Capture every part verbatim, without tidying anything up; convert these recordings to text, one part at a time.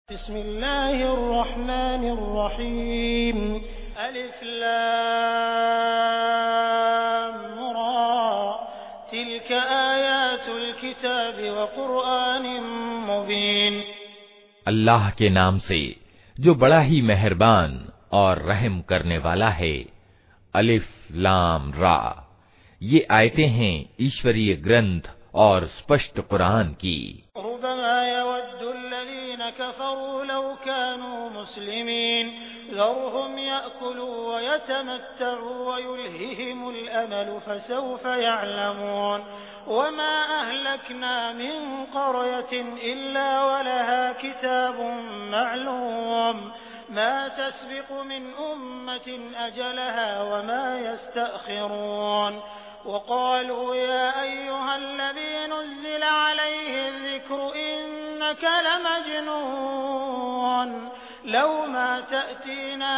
बिस्मिल्लाहिर्रहमानिर्रहीम अलिफ लाम रा तिल्क आयातुल किताबि व क़ुरआनिम मुबीन। अल्लाह के नाम से जो बड़ा ही मेहरबान और रहम करने वाला है। अलिफ लाम रा, ये आयतें हैं ईश्वरीय ग्रंथ और स्पष्ट कुरान की। रुबमा यवद्दुल्लज़ीन कफ़रू लौ कानू मुस्लिमीन ज़रहुम यअकुलू व यतमत्तऊ व युल्हिहिमुल अमलु फसौफ यअलमून वमा अहलकना मिन क़रयतिन इल्ला वलहा किताबुन मअलूम मा तस्बिक़ु मिन उम्मतिन अजलहा वमा यस्तअख़िरून वक़ालू या अय्युहल्लज़ी नुज़्ज़िल अलैहि ज़िक्रु इन्नक लमजनून लौ मा तअतीना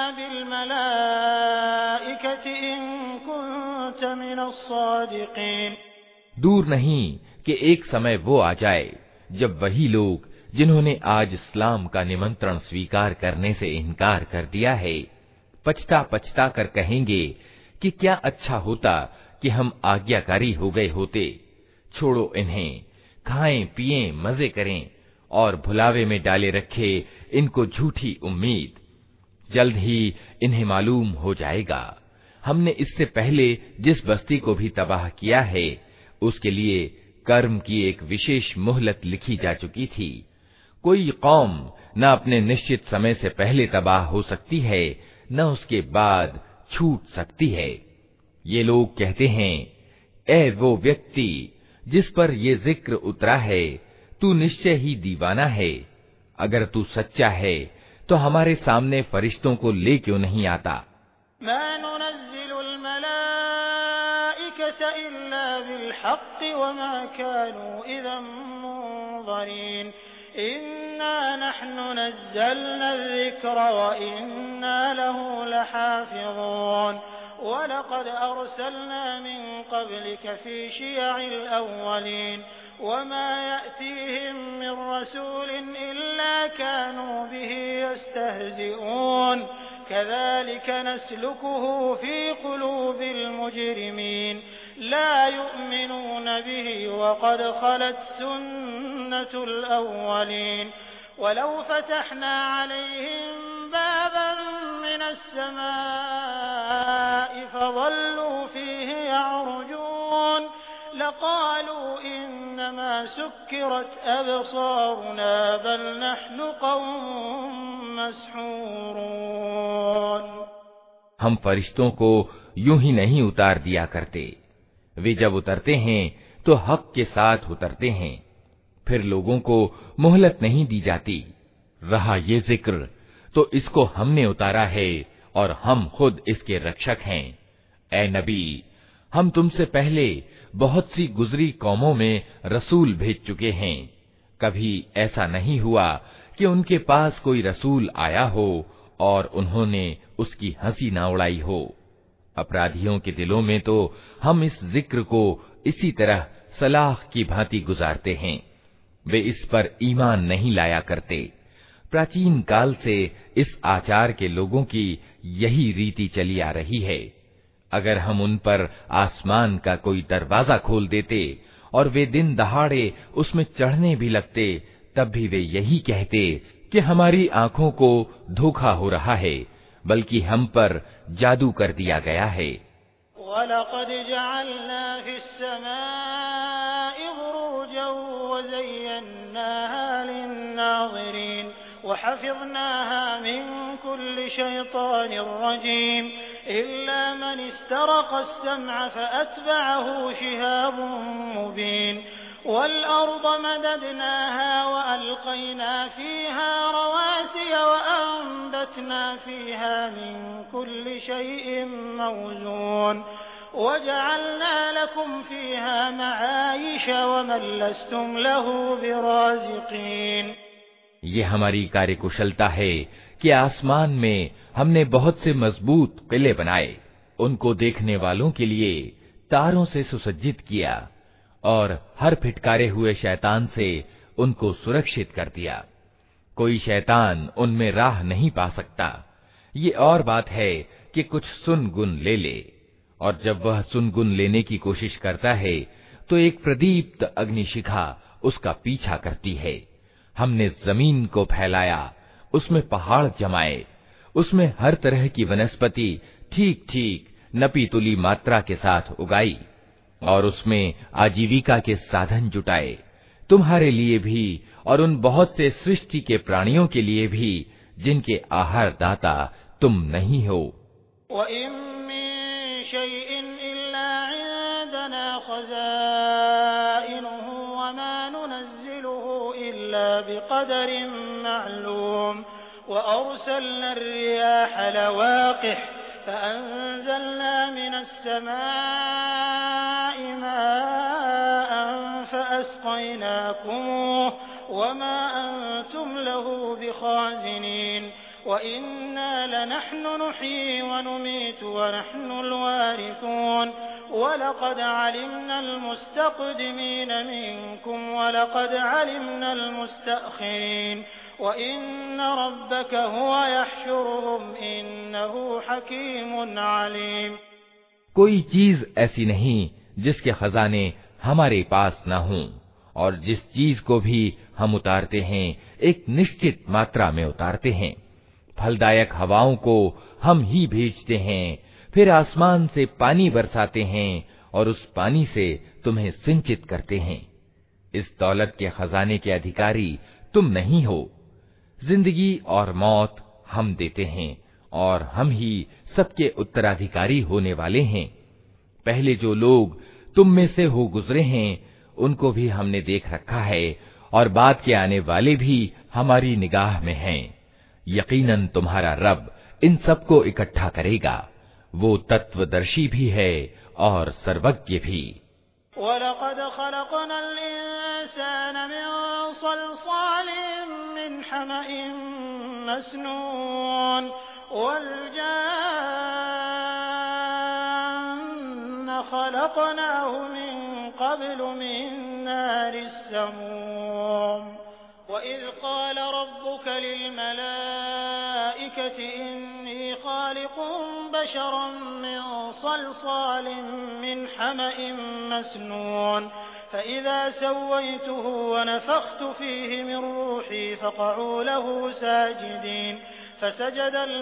बिलमलाइकति इन कुन्त मिनस्सादिक़ीन। दूर नहीं कि एक समय वो आ जाए जब वही लोग जिन्होंने आज इस्लाम का निमंत्रण स्वीकार करने से इनकार कर दिया है, पछता पछता कर कहेंगे कि क्या अच्छा होता कि हम आज्ञाकारी हो गए होते। छोड़ो इन्हें, खाएं पिएं मजे करें और भुलावे में डाले रखे इनको झूठी उम्मीद। जल्द ही इन्हें मालूम हो जाएगा हमने इससे पहले जिस बस्ती को भी तबाह किया है उसके लिए कर्म की एक विशेष मोहलत लिखी जा चुकी थी। कोई कौम न अपने निश्चित समय से पहले तबाह हो सकती है न उसके बाद छूट सकती है। ये लोग कहते हैं, ए वो व्यक्ति जिस पर ये जिक्र उतरा है, तू निश्चय ही दीवाना है। अगर तू सच्चा है तो हमारे सामने फरिश्तों को ले क्यों नहीं आता। मा नुनज़्ज़िलुल मलाइकता इल्ला बिलहक़्क़ि वमा कानू इज़न मुनज़रीन इन्ना नहनु नज़्ज़लना ज़िक्र व इन्ना लहु लहाफ़िज़ून वलक़द अरसलना मिन क़ब्लिक फ़ी शिय'िल अव्वलीन वमा यअतीहिम मिन रसूलिन इल्ला कानू बिही यस्तहज़िऊन कज़ालिक नस्लुकुहु फ़ी क़ुलूबिल मुजरिमीन ला यु'मिनून बिही वक़द ख़लत सुन्नतुल अव्वलीन वलौ फ़तहना अलैहिम बाबन मिनस समाइ फ़ज़ल्लू फ़ीहि यअरुजून लक़ालू इन्नमा सुक्किरत अबसारुना बल नहनु क़ौमुम मस्हूरून। हम फरिश्तों को यूं ही नहीं उतार दिया करते। वे जब उतरते हैं तो हक के साथ उतरते हैं, फिर लोगों को मोहलत नहीं दी जाती। रहा ये जिक्र तो इसको हमने उतारा है और हम खुद इसके रक्षक हैं। ए नबी, हम तुमसे पहले बहुत सी गुजरी कौमों में रसूल भेज चुके हैं। कभी ऐसा नहीं हुआ कि उनके पास कोई रसूल आया हो और उन्होंने उसकी हंसी न उड़ाई हो। अपराधियों के दिलों में तो हम इस जिक्र को इसी तरह सलाख की भांति गुजारते हैं। वे इस पर ईमान नहीं लाया करते। प्राचीन काल से इस आचार के लोगों की यही रीति चली आ रही है। अगर हम उन पर आसमान का कोई दरवाजा खोल देते और वे दिन दहाड़े उसमें चढ़ने भी लगते, तब भी वे यही कहते कि हमारी आंखों को धोखा हो रहा है, बल्कि हम पर जादू कर दिया गया है। वलक़द जअलना फिस्समाइ बुरूजन वज़य्यन्नाहा लिन्नाज़िरीन वहफ़िज़नाहा मिन कुल्लि शैतानिर रजीम इल्ला मन इस्तरक़ अस्समअ फ़अत्बअहु शिहाबुन मुबीन वल्अर्द मददनाहा वअल्क़यना फ़ीहा रवासिय वअंबतना फ़ीहा मिन कुल्लि शैइन मौज़ून वजअलना लकुम फ़ीहा मआयिश वमन लस्तुम लहु बिराज़िक़ीन। ये हमारी कार्यकुशलता है कि आसमान में हमने बहुत से मजबूत किले बनाए, उनको देखने वालों के लिए तारों से सुसज्जित किया और हर फिटकारे हुए शैतान से उनको सुरक्षित कर दिया। कोई शैतान उनमें राह नहीं पा सकता। ये और बात है कि कुछ सुन गुन ले ले, और जब वह सुन गुन लेने की कोशिश करता है तो एक प्रदीप्त अग्निशिखा उसका पीछा करती है। हमने जमीन को फैलाया, उसमें पहाड़ जमाए, उसमें हर तरह की वनस्पति ठीक ठीक नपी तुली मात्रा के साथ उगाई, और उसमें आजीविका के साधन जुटाए, तुम्हारे लिए भी और उन बहुत से सृष्टि के प्राणियों के लिए भी जिनके आहार दाता तुम नहीं हो। वमा अंतुम लहू बिखाज़िनीन वइन्ना लनहनु नुह्यी वनुमीतु वनहनुल वारिसून वलक़द अलिमनल मुस्तक़दिमीन मिनकुम वलक़द अलिमनल मुस्तअख़िरीन वइन्न रब्बक हुवा यहशुरुहुम इन्नहु हकीमुन अलीम। कोई चीज ऐसी नहीं जिसके खजाने हमारे पास न हों, और जिस चीज को भी हम उतारते हैं एक निश्चित मात्रा में उतारते हैं। फलदायक हवाओं को हम ही भेजते हैं, फिर आसमान से पानी बरसाते हैं और उस पानी से तुम्हें सिंचित करते हैं। इस दौलत के खजाने के अधिकारी तुम नहीं हो। जिंदगी और मौत हम देते हैं और हम ही सबके उत्तराधिकारी होने वाले हैं। पहले जो लोग तुम में से हो गुजरे हैं उनको भी हमने देख रखा है, और बाद के आने वाले भी हमारी निगाह में हैं। यकीनन तुम्हारा रब इन सबको इकट्ठा करेगा। वो तत्वदर्शी भी है और सर्वज्ञ भी। वलक़द ख़लक़नल इंसान मिन सलसालिन मिन हमइन मस्नून वल जान्न ख़लक़नाहु मिन क़ब्लु मिन नारिस समूम वइज़ क़ाल रब्बुक लिलमलाइकति इन्नी ख़ालिक़ुन बशरन मिन सलसालिन मिन हमइन मस्नून फ़इज़ा सव्वय्तुहु वनफ़ख़्तु फ़ीहि मिन रूही फ़क़अू लहु साजिदीन फ़सजदल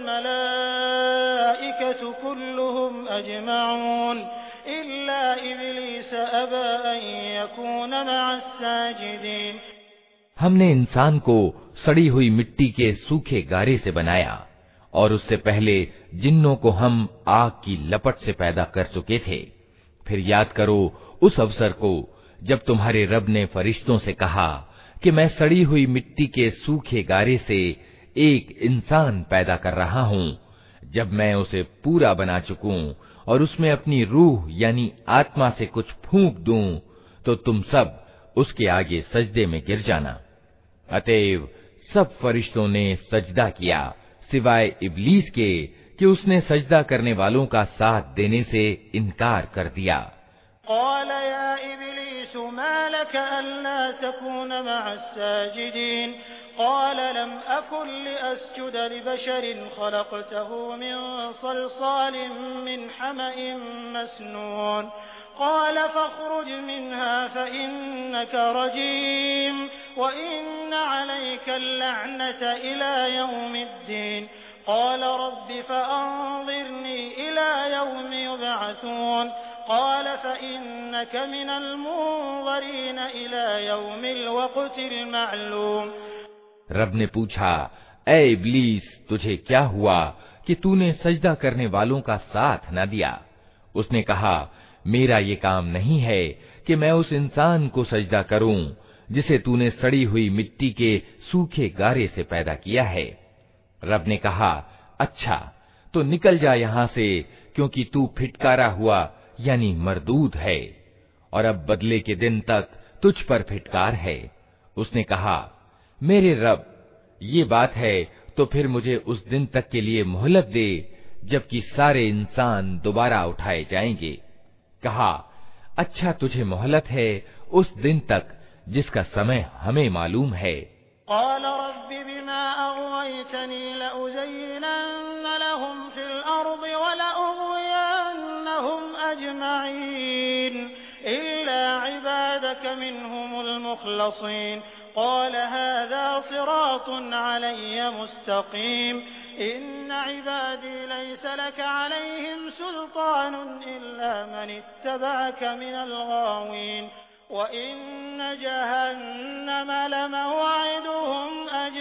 मलाइकतु कुल्लुहुम अजमऊन इल्ला इब्लीस अबा अन यकून मअस साजिदीन। हमने इंसान को सड़ी हुई मिट्टी के सूखे गारे से बनाया, और उससे पहले जिन्नों को हम आग की लपट से पैदा कर चुके थे। फिर याद करो उस अवसर को जब तुम्हारे रब ने फरिश्तों से कहा कि मैं सड़ी हुई मिट्टी के सूखे गारे से एक इंसान पैदा कर रहा हूँ। जब मैं उसे पूरा बना चुकूं और उसमें अपनी रूह यानी आत्मा से कुछ फूंक दूं, तो तुम सब उसके आगे सजदे में गिर जाना। अतएव सब फरिश्तों ने सजदा किया सिवाय इब्लीस के कि उसने सजदा करने वालों का साथ देने से इनकार कर दिया। क़ाल या इब्लीस मा लक अल्ला तकून मअस साजिदीन क़ाल लम अकुन लिअस्जुद लिबशरिन ख़लक़तहु मिन सलसालिन मिन हमइन मस्नून क़ाल फ़ख़्रुज मिन्हा फ़इन्नक रजीम वइन्न अलैकल लअनत इला यौमिद्दीन क़ाल रब्बि फ़अन्ज़िरनी इला यौमि युबअसून क़ाल फ़इन्नक मिनल मुन्ज़रीन इला यौमिल वक़्तिल मअलूम। रब ने पूछा, ऐ इब्लीस, तुझे क्या हुआ कि तूने सजदा करने वालों का साथ न दिया? उसने कहा, मेरा ये काम नहीं है कि मैं उस इंसान को सजदा करूं जिसे तूने सड़ी हुई मिट्टी के सूखे गारे से पैदा किया है। रब ने कहा, अच्छा तो निकल जा यहाँ से, क्योंकि तू फिटकारा हुआ यानी मरदूद है, और अब बदले के दिन तक तुझ पर फिटकार है। उसने कहा, मेरे रब, ये बात है तो फिर मुझे उस दिन तक के लिए मोहलत दे जबकि सारे इंसान दोबारा उठाए जाएंगे। कहा, अच्छा तुझे मोहलत है उस दिन तक जिसका समय हमें मालूम है। क़ाल रब्बि बिमा अग़वैतनी लउज़य्यिनन्न लहुम फ़िल अर्ज़ि वलउग़वियन्नहुम अजमईन इल्ला इबादक मिनहुमुल मुख़लसीन क़ाल हाज़ा सिरातुन अलय्य मुस्तक़ीम इन्न इबादी लैस लक अलैहिम सुल्तानुन इल्ला मन इत्तबअक मिनल गावीन वइन्न जहन्नम लमवअदुहुम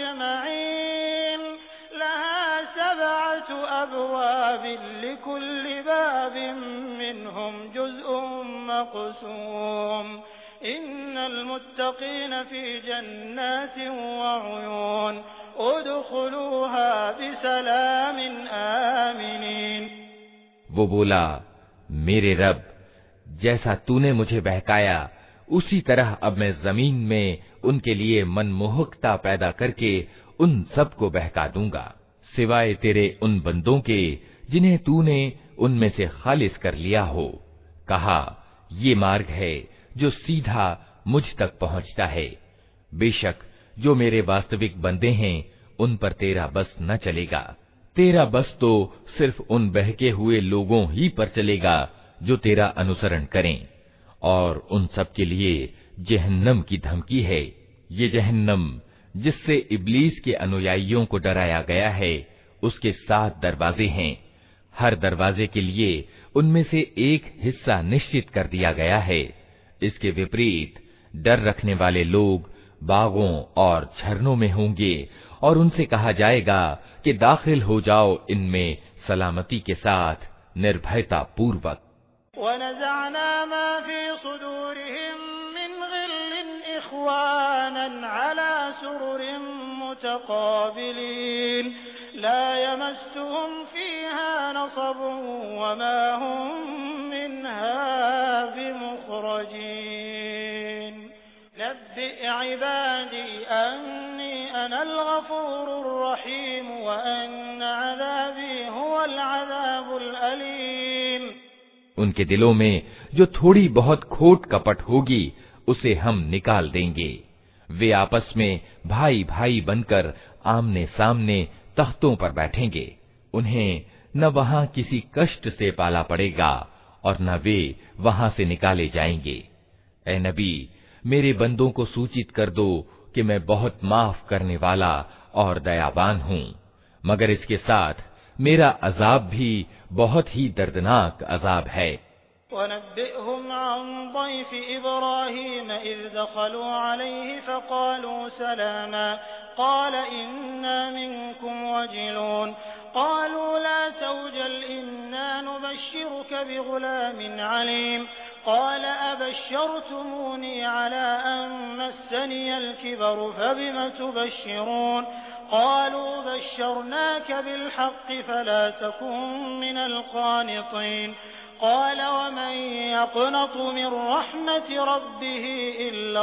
अजमईन लहा सबअतु अबवाबिन लिकुल्लि बाबिन मिनहुम जुज़्उन मक़सूम इन्नल मुत्तक़ीन फ़ी जन्नातिन वअयून उदख़ुलूहा बिसलामिन आमिनीन। वो बोला, मेरे रब, जैसा तूने मुझे बहकाया उसी तरह अब मैं जमीन में उनके लिए मनमोहकता पैदा करके उन सब को बहका दूंगा, सिवाय तेरे उन बंदों के जिन्हें तूने उनमें से खालिस कर लिया हो। कहा, ये मार्ग है जो सीधा मुझ तक पहुंचता है। बेशक जो मेरे वास्तविक बंदे हैं उन पर तेरा बस न चलेगा। तेरा बस तो सिर्फ उन बहके हुए लोगों ही पर चलेगा जो तेरा अनुसरण करें, और उन सब के लिए जहन्नम की धमकी है। ये जहन्नम जिससे इब्लीस के अनुयायियों को डराया गया है, उसके सात दरवाजे हैं। हर दरवाजे के लिए उनमें से एक हिस्सा निश्चित कर दिया गया है। इसके विपरीत डर रखने वाले लोग बागों और झरनों में होंगे और उनसे कहा जाएगा कि दाखिल हो जाओ इनमें सलामती के साथ, निर्भयता पूर्वक। वनज़अना मा फ़ी सुदूरिहिम मिन ग़िल्लिन इख़वानन अला सुरुरिन मुतक़ाबिलीन ला यमस्सुहुम फ़ीहा नसबुन वमा हुम मिन्हा बिमुख़रजीन नब्बिअ इबादी अन्नी अनल गफ़ूरुर रहीम व अन्न अज़ाबी हुवल अज़ाबुल अलीम। उनके दिलों में जो थोड़ी बहुत खोट कपट होगी उसे हम निकाल देंगे। वे आपस में भाई भाई बनकर आमने सामने तख्तों पर बैठेंगे। उन्हें न वहां किसी कष्ट से पाला पड़ेगा और न वे वहां से निकाले जाएंगे। ए नबी, मेरे बंदों को सूचित कर दो कि मैं बहुत माफ करने वाला और दयावान हूँ, मगर इसके साथ मेरा अजाब भी बहुत ही दर्दनाक अजाब है। वनब्बिअहुम अन ज़ैफ़ इब्राहीम इज़ दख़लू अलैहि फ़क़ालू सलामा क़ाल इन्ना मिनकुम वजिलून क़ालू ला तवजल इन्ना नुबश्शिरुक बिग़ुलामिन अलीम क़ाल अबश्शरतमूनी अला अन मस्सनियल किबरु फ़बिम तुबश्शिरून क़ालू बश्शरनाक बिलहक़्क़ि फ़ला तकुन मिनल क़ानितीन क़ाल वमन यक़नतु मिन रहमति रब्बिहि इल्ला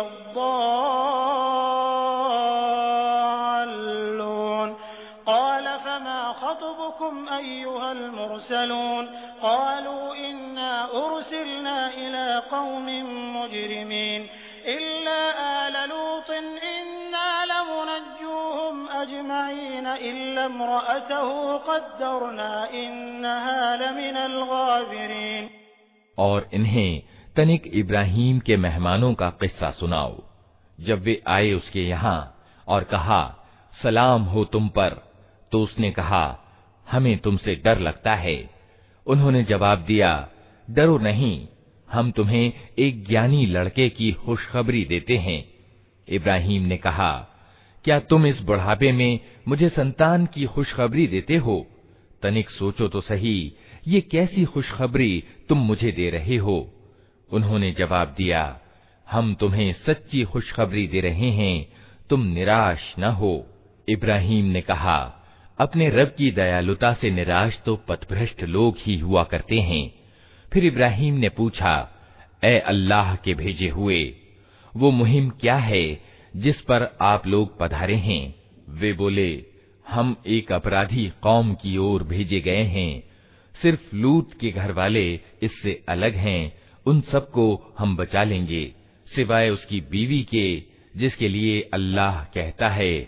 अद्दाल्लून क़ाल फमा ख़त्बुकुम अय्युहल मुरसलून क़ालू इन्ना उरसिलना इला क़ौमिन मुजरिमीन इल्ला आल लूतिन इन्ना लमुनज्जूहुम अजमईन इल्ला इम्रअतहु क़द्दरना इन्नहा लमिनल गाबिरीन। और इन्हें तनिक इब्राहीम के मेहमानों का किस्सा सुनाओ। जब वे आए उसके यहाँ और कहा, सलाम हो तुम पर, तो उसने कहा, हमें तुमसे डर लगता है। उन्होंने जवाब दिया, डरो नहीं, हम तुम्हें एक ज्ञानी लड़के की खुशखबरी देते हैं। इब्राहीम ने कहा, क्या तुम इस बुढ़ापे में मुझे संतान की खुशखबरी देते हो? तनिक सोचो तो सही, ये कैसी खुशखबरी तुम मुझे दे रहे हो? उन्होंने जवाब दिया, हम तुम्हें सच्ची खुशखबरी दे रहे हैं, तुम निराश न हो। इब्राहीम ने कहा, अपने रब की दयालुता से निराश तो पथभ्रष्ट लोग ही हुआ करते हैं। फिर इब्राहीम ने पूछा, ए अल्लाह के भेजे हुए, वो मुहिम क्या है जिस पर आप लोग पधारे हैं? वे बोले, हम एक अपराधी कौम की ओर भेजे गए हैं। सिर्फ लूत के घर वाले इससे अलग हैं, उन सबको हम बचा लेंगे, सिवाय उसकी बीवी के, जिसके लिए अल्लाह कहता है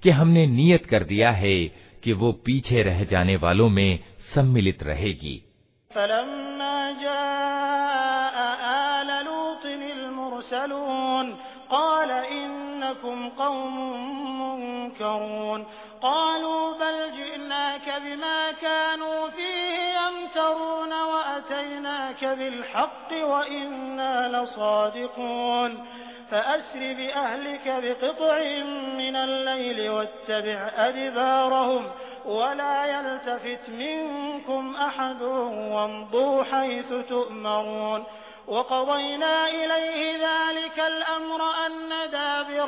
कि हमने नियत कर दिया है कि वो पीछे रह जाने वालों में सम्मिलित रहेगी। फलम्मा जाअ आल लूतिनिल मुरसलून क़ाल इन्नकुम क़ौमुन मुनकरून क़ालू बल जि'नाक बिमा कानू फ़ीहि यमतरून व अतैनाक बिलहक़्क़ व इन्ना लसादिक़ून فأسر بأهلك بقطع من الليل واتبع أدبارهم ولا يلتفت منكم أحد وامضوا حيث تؤمرون وقضينا إليه ذلك الأمر أن دابر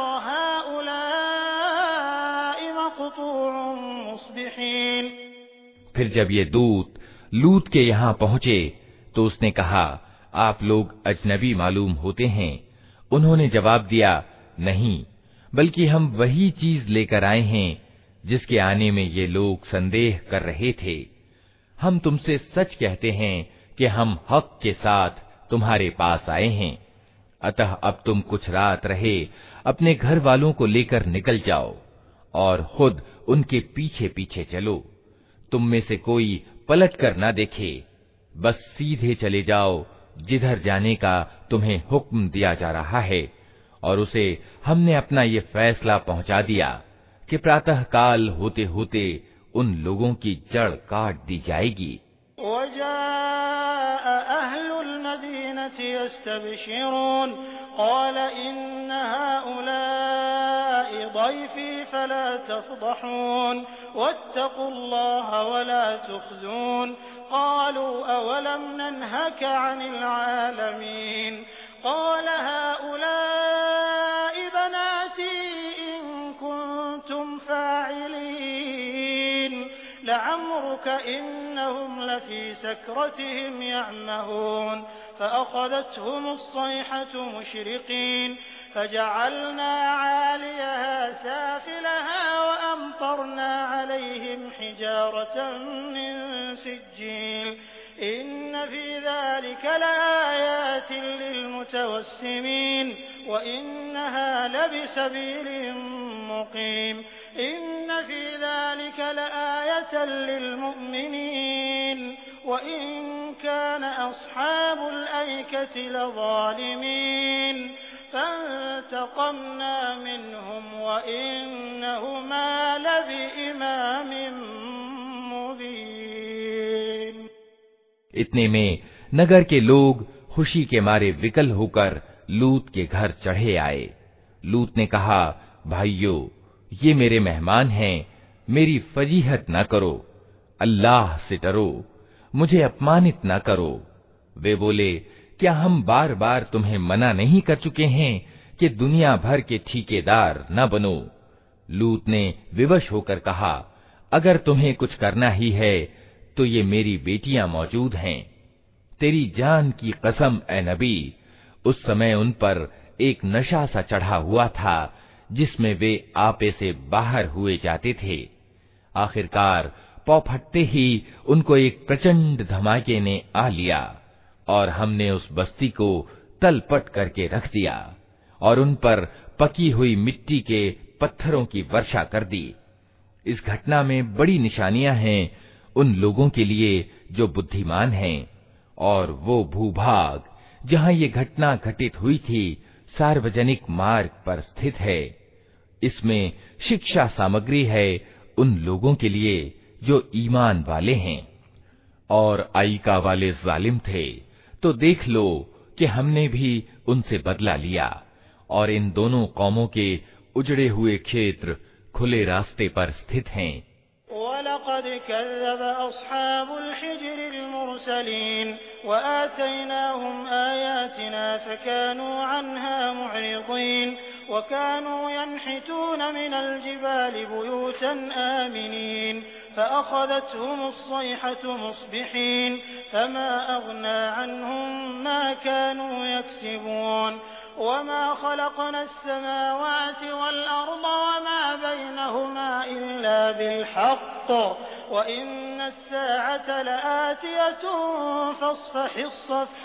هؤلاء مقطوع مصبحين। फिर जब ये दूत लूत के यहाँ पहुँचे तो उसने कहा, आप लोग अजनबी मालूम होते हैं। उन्होंने जवाब दिया, नहीं, बल्कि हम वही चीज लेकर आए हैं जिसके आने में ये लोग संदेह कर रहे थे। हम तुमसे सच कहते हैं कि हम हक के साथ तुम्हारे पास आए हैं। अतः अब तुम कुछ रात रहे अपने घर वालों को लेकर निकल जाओ और खुद उनके पीछे पीछे चलो। तुम में से कोई पलट कर ना देखे, बस सीधे चले जाओ जिधर जाने का तुम्हें हुक्म दिया जा रहा है। और उसे हमने अपना ये फैसला पहुंचा दिया कि प्रातः काल होते होते उन लोगों की जड़ काट दी जाएगी। वजाअ अहलुल मदीनति यस्तबशिरून क़ाल इन्न हाउलाइ ज़ैफ़ी फ़ला तफ़ज़हून वत्तक़ुल्लाह वला तुख़्ज़ून क़ालू अवलम नन्हक अनिल आलमीन क़ाल हाउलाइ बनाती इन कुन्तुम फ़ाइलीन लअम्रुक इन्नहुम लफ़ी सकरतिहिम यअमहून फ़अख़ज़तहुम अस्सैहतु मुशरिक़ीन فجعلنا عاليها سافلها وأمطرنا عليهم حجارة من سجيل إن في ذلك لآيات للمتوسمين وإنها لبسبيل مقيم إن في ذلك لآية للمؤمنين وإن كان أصحاب الأيكة لظالمين فانتقمنا منهم وإنهما لبإمام मुबीन। इतने में नगर के लोग खुशी के मारे विकल होकर लूत के घर चढ़े आए। लूत ने कहा, भाइयों, ये मेरे मेहमान हैं, मेरी फजीहत न करो, अल्लाह से डरो, मुझे अपमानित न करो। वे बोले, क्या हम बार बार तुम्हें मना नहीं कर चुके हैं कि दुनिया भर के ठेकेदार न बनो? लूत ने विवश होकर कहा, अगर तुम्हें कुछ करना ही है तो ये मेरी बेटियां मौजूद हैं। तेरी जान की कसम ए नबी, उस समय उन पर एक नशा सा चढ़ा हुआ था जिसमें वे आपे से बाहर हुए जाते थे। आखिरकार पौ फटते ही उनको एक प्रचंड धमाके ने आ लिया और हमने उस बस्ती को तलपट करके रख दिया और उन पर पकी हुई मिट्टी के पत्थरों की वर्षा कर दी। इस घटना में बड़ी निशानियां हैं उन लोगों के लिए जो बुद्धिमान हैं। और वो भूभाग जहां ये घटना घटित हुई थी सार्वजनिक मार्ग पर स्थित है। इसमें शिक्षा सामग्री है उन लोगों के लिए जो ईमान वाले हैं। और आईका वाले जालिम थे तो देख लो कि हमने भी उनसे बदला लिया और इन दोनों कौमों के उजड़े हुए क्षेत्र खुले रास्ते पर स्थित हैं। वलक़द कज़्ज़ब अस्हाबुल हिज्रिल मुरसलीन वआतैनाहुम आयातिना फकानू अन्हा मुअरिज़ीन वकानू यन्हितून मिनल जिबालि बुयूतन आमिनीन فأخذتهم الصيحة مصبحين فما أغنى عنهم ما كانوا يكسبون وما خلقنا السماوات والأرض وما بينهما إلا بالحق وإن الساعة لآتية فاصفح الصفح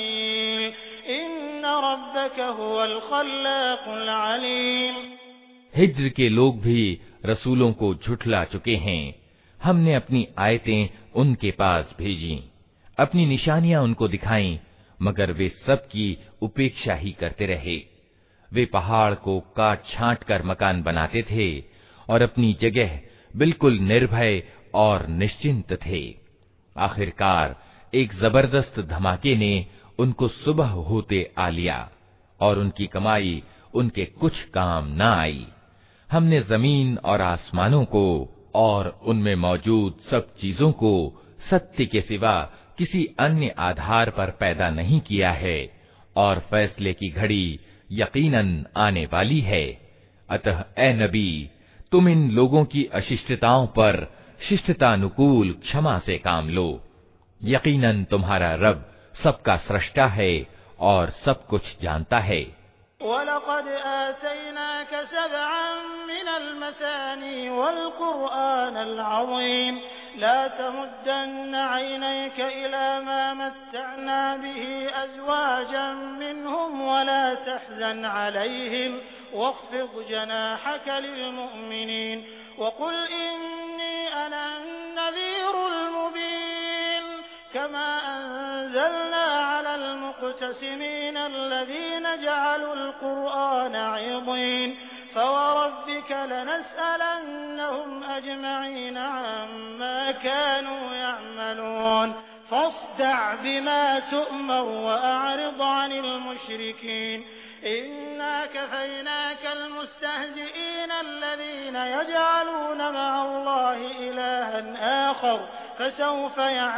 الجميل إن ربك هو الخلاق العليم। हिज्र के लोग भी रसूलों को झुठला चुके हैं। हमने अपनी आयतें उनके पास भेजी, अपनी निशानियां उनको दिखाईं, मगर वे सब की उपेक्षा ही करते रहे। वे पहाड़ को काट छांट कर मकान बनाते थे और अपनी जगह बिल्कुल निर्भय और निश्चिंत थे। आखिरकार एक जबरदस्त धमाके ने उनको सुबह होते आ लिया और उनकी कमाई उनके कुछ काम न आई। हमने जमीन और आसमानों को और उनमें मौजूद सब चीजों को सत्य के सिवा किसी अन्य आधार पर पैदा नहीं किया है और फैसले की घड़ी यकीनन आने वाली है। अतः ए नबी, तुम इन लोगों की अशिष्टताओं पर शिष्टतानुकूल क्षमा से काम लो। यकीनन तुम्हारा रब सबका स्रष्टा है और सब कुछ जानता है। वलक़द आतैनाक सबअन मिनल मसानी वल क़ुरआनल अज़ीम ला तमुद्दन्न ऐनैक इला मा मत्तअना बिही अज़वाजन मिनहुम वला तहज़न अलैहिम वख़्फ़िज़ जनाहक लिलमुअ्मिनीन वक़ुल इन्नी अना अन्नज़ीरुल मुबीन कमा अंज़लना अलल मुक़्तसिमीन अल्लज़ीना जअलुल क़ुरआन अज़ीम फवरब्बिक लनस्अलन्नहुम अजमईन अम्मा कानू यअमलून फस्दअ बिमा तु'मर वअ'रिद अनिल मुश्रिकीन इन्ना कफ़ैनाकल मुस्तहज़िईन अल्लज़ीना यजअलून मअल्लाहि इलाहन आख़र फसौफ़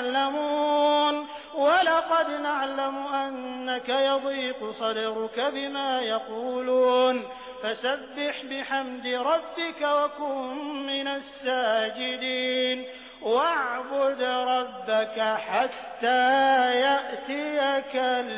यअलमून वलक़द नअलमु अन्नक यज़ीक़ु सदरुक बिमा यक़ूलून फसब्बिह बिहम्दि रब्बिक वकुन मिनस साजिदीन वअ'बुद रब्बक हत्ता यअतियकल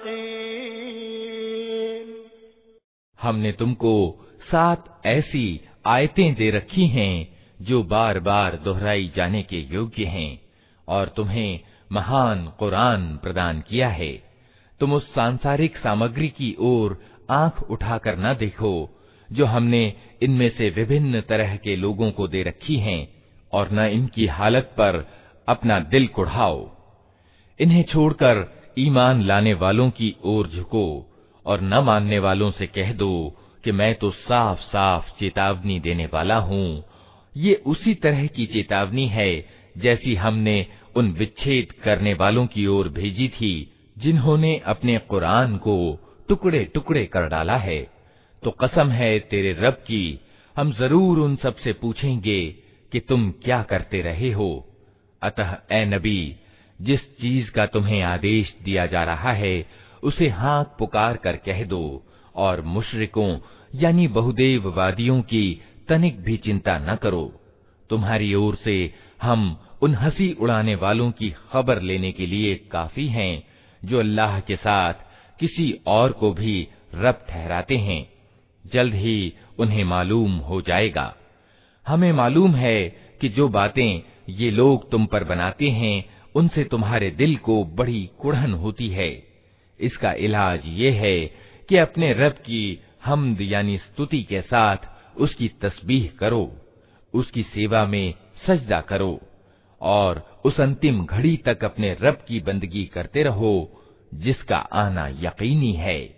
यक़ीन। हमने तुमको सात ऐसी आयतें दे रखी हैं जो बार बार दोहराई जाने के योग्य हैं और तुम्हें महान कुरान प्रदान किया है। तुम उस सांसारिक सामग्री की ओर आंख उठाकर न देखो जो हमने इनमें से विभिन्न तरह के लोगों को दे रखी हैं और न इनकी हालत पर अपना दिल कुढ़ाओ। इन्हें छोड़कर ईमान लाने वालों की ओर झुको और न मानने वालों से कह दो कि मैं तो साफ साफ चेतावनी देने वाला हूँ। ये उसी तरह की चेतावनी है जैसी हमने उन विच्छेद करने वालों की ओर भेजी थी जिन्होंने अपने कुरान को टुकड़े टुकड़े कर डाला है। तो कसम है तेरे रब की, हम जरूर उन सब से पूछेंगे कि तुम क्या करते रहे हो। अतः ए नबी, जिस चीज का तुम्हें आदेश दिया जा रहा है उसे हाँक पुकार कर कह दो और मुशरिकों यानी बहुदेववादियों की तनिक भी चिंता न करो। तुम्हारी ओर से हम उन हंसी उड़ाने वालों की खबर लेने के लिए काफी हैं जो अल्लाह के साथ किसी और को भी रब ठहराते हैं। जल्द ही उन्हें मालूम हो जाएगा। हमें मालूम है कि जो बातें ये लोग तुम पर बनाते हैं उनसे तुम्हारे दिल को बड़ी कुढ़न होती है। इसका इलाज ये है कि अपने रब की हम्द यानी स्तुति के साथ उसकी तस्बीह करो, उसकी सेवा में सजदा करो और उस अंतिम घड़ी तक अपने रब की बंदगी करते रहो जिसका आना यकीनी है।